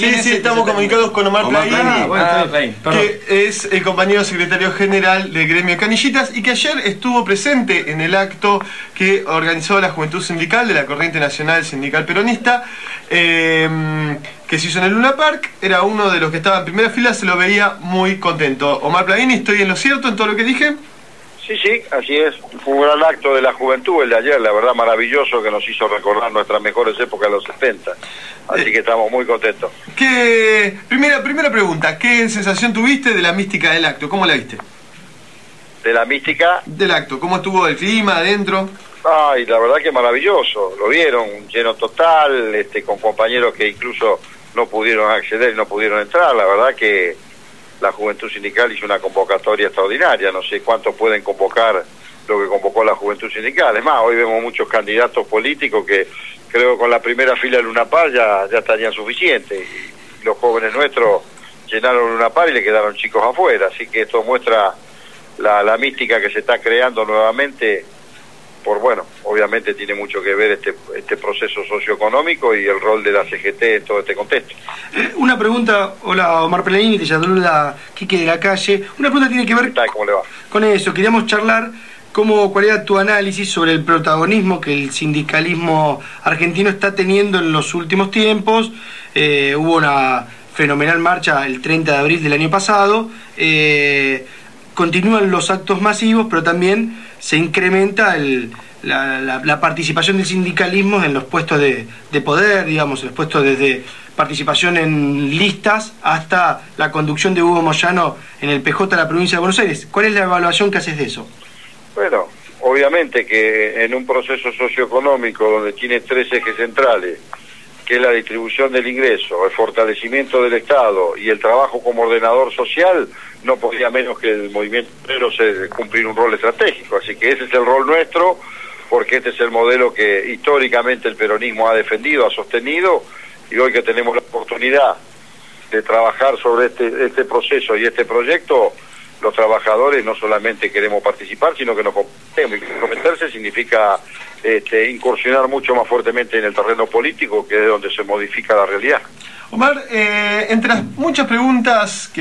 Sí, estamos comunicados con Omar Plaini, que es el compañero secretario general del gremio de Canillitas y que ayer estuvo presente en el acto que organizó la Juventud Sindical de la Corriente Nacional Sindical Peronista, que se hizo en el Luna Park. Era uno de los que estaba en primera fila, se lo veía muy contento. Omar Plaini, ¿estoy en lo cierto en todo lo que dije? Sí, así es. Fue un gran acto de la juventud el de ayer, la verdad maravilloso, que nos hizo recordar nuestras mejores épocas de los 70. Así que estamos muy contentos. Primera pregunta, ¿qué sensación tuviste de la mística del acto? ¿Cómo la viste? ¿De la mística? Del acto, ¿cómo estuvo el clima adentro? Ay, la verdad que maravilloso. Lo vieron, lleno total, con compañeros que incluso no pudieron acceder y no pudieron entrar. La verdad que la Juventud Sindical hizo una convocatoria extraordinaria. No sé cuántos pueden convocar lo que convocó la Juventud Sindical. Es más, hoy vemos muchos candidatos políticos que creo que con la primera fila de Luna Park ya estarían suficientes. Y los jóvenes nuestros llenaron Luna Park y le quedaron chicos afuera. Así que esto muestra la mística que se está creando nuevamente. Obviamente tiene mucho que ver este proceso socioeconómico y el rol de la CGT en todo este contexto. Una pregunta, hola Omar Plaini, te saluda Quique de la Calle. Una pregunta tiene que ver ¿Cómo le va? Con eso. Queríamos charlar cuál era tu análisis sobre el protagonismo que el sindicalismo argentino está teniendo en los últimos tiempos. Hubo una fenomenal marcha el 30 de abril del año pasado. Continúan los actos masivos, pero también se incrementa la participación del sindicalismo en los puestos de poder, digamos, en los puestos desde participación en listas hasta la conducción de Hugo Moyano en el PJ de la provincia de Buenos Aires. ¿Cuál es la evaluación que haces de eso? Bueno, obviamente que en un proceso socioeconómico donde tiene tres ejes centrales, que es la distribución del ingreso, el fortalecimiento del Estado y el trabajo como ordenador social, no podía menos que el movimiento obrero cumplir un rol estratégico. Así que ese es el rol nuestro, porque este es el modelo que históricamente el peronismo ha defendido, ha sostenido, y hoy que tenemos la oportunidad de trabajar sobre este proceso y este proyecto, los trabajadores no solamente queremos participar, sino que nos comprometemos. Y comprometerse significa incursionar mucho más fuertemente en el terreno político, que es donde se modifica la realidad. Omar, entre las muchas preguntas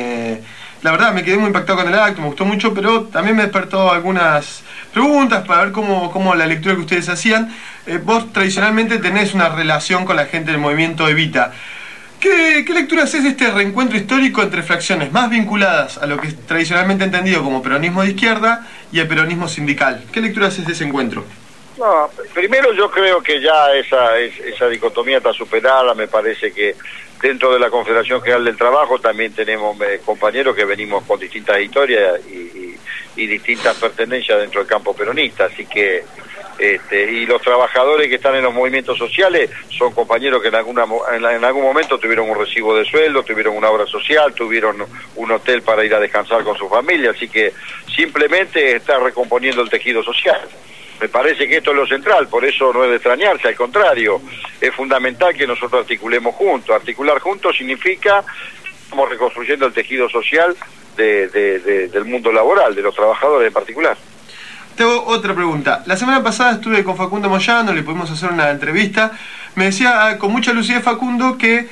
la verdad me quedé muy impactado con el acto, me gustó mucho, pero también me despertó algunas preguntas para ver cómo la lectura que ustedes hacían. Vos tradicionalmente tenés una relación con la gente del movimiento Evita. ¿Qué lectura haces de este reencuentro histórico entre fracciones más vinculadas a lo que es tradicionalmente entendido como peronismo de izquierda y el peronismo sindical? ¿Qué lectura haces de ese encuentro? No, primero yo creo que ya esa dicotomía está superada. Me parece que dentro de la Confederación General del Trabajo también tenemos compañeros que venimos con distintas historias y distintas pertenencias dentro del campo peronista, así que y los trabajadores que están en los movimientos sociales son compañeros que en algún momento tuvieron un recibo de sueldo, tuvieron una obra social, tuvieron un hotel para ir a descansar con su familia, así que simplemente está recomponiendo el tejido social. Me parece que esto es lo central, por eso no es de extrañarse, al contrario, es fundamental que nosotros articulemos juntos. Articular juntos significa que estamos reconstruyendo el tejido social del mundo laboral, de los trabajadores en particular. Tengo otra pregunta. La semana pasada estuve con Facundo Moyano, le pudimos hacer una entrevista. Me decía con mucha lucidez Facundo que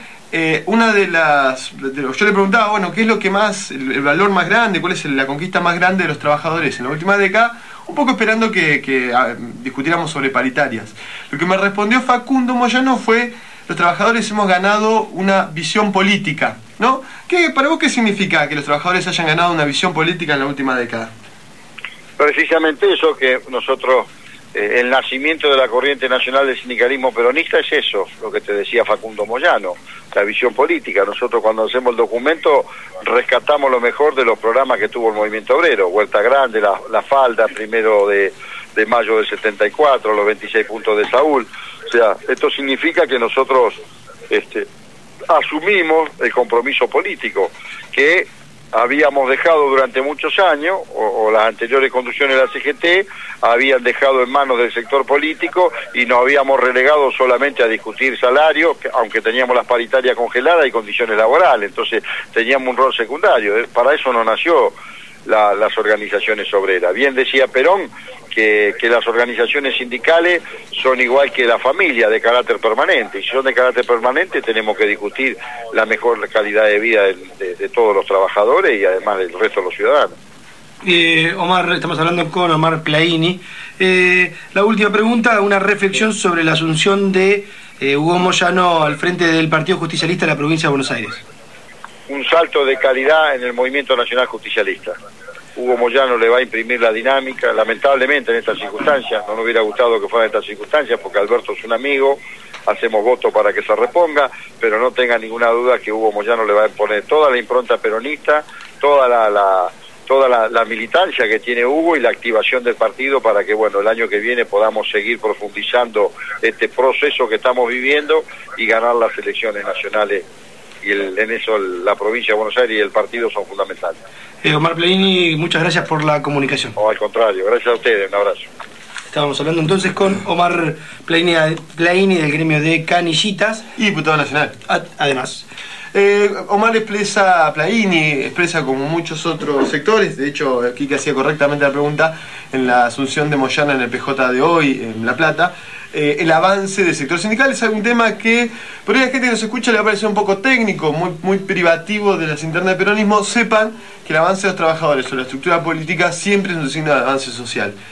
yo le preguntaba, ¿qué es lo que más, el valor más grande, cuál es la conquista más grande de los trabajadores en la última década? Un poco esperando que discutiéramos sobre paritarias. Lo que me respondió Facundo Moyano fue: los trabajadores hemos ganado una visión política, ¿no? ¿Para vos qué significa que los trabajadores hayan ganado una visión política en la última década? Precisamente eso, que nosotros, el nacimiento de la corriente nacional del sindicalismo peronista es eso, lo que te decía Facundo Moyano, la visión política. Nosotros cuando hacemos el documento rescatamos lo mejor de los programas que tuvo el movimiento obrero, Huerta Grande, la Falda, 1 de mayo del 74, los 26 puntos de Saúl. O sea, esto significa que nosotros asumimos el compromiso político que habíamos dejado durante muchos años, o las anteriores conducciones de la CGT habían dejado en manos del sector político y nos habíamos relegado solamente a discutir salarios, aunque teníamos las paritarias congeladas y condiciones laborales, entonces teníamos un rol secundario. Para eso no nació las organizaciones obreras. Bien decía Perón que las organizaciones sindicales son igual que la familia, de carácter permanente, y si son de carácter permanente tenemos que discutir la mejor calidad de vida de todos los trabajadores y además del resto de los ciudadanos. Omar, estamos hablando con Omar Plaini. La última pregunta, una reflexión sobre la asunción de Hugo Moyano al frente del Partido Justicialista de la provincia de Buenos Aires. Un salto de calidad en el movimiento nacional justicialista. Hugo Moyano le va a imprimir la dinámica, lamentablemente en estas circunstancias, no nos hubiera gustado que fuera en estas circunstancias, porque Alberto es un amigo, hacemos voto para que se reponga, pero no tenga ninguna duda que Hugo Moyano le va a imponer toda la impronta peronista, toda la militancia que tiene Hugo y la activación del partido para que, bueno, el año que viene podamos seguir profundizando este proceso que estamos viviendo y ganar las elecciones nacionales. Y en eso la provincia de Buenos Aires y el partido son fundamentales. Omar Plaini, muchas gracias por la comunicación. No, al contrario, gracias a ustedes, un abrazo. Estábamos hablando entonces con Omar Plaini del gremio de Canillitas. Y diputado nacional. Además. Omar Plaini expresa como muchos otros sectores, de hecho Kike hacía correctamente la pregunta en la asunción de Moyano en el PJ de hoy, en La Plata, el avance del sector sindical es algún tema que por ahí la gente que nos escucha le va a parecer un poco técnico, muy privativo de las internas del peronismo. Sepan que el avance de los trabajadores o la estructura política siempre es un signo de avance social.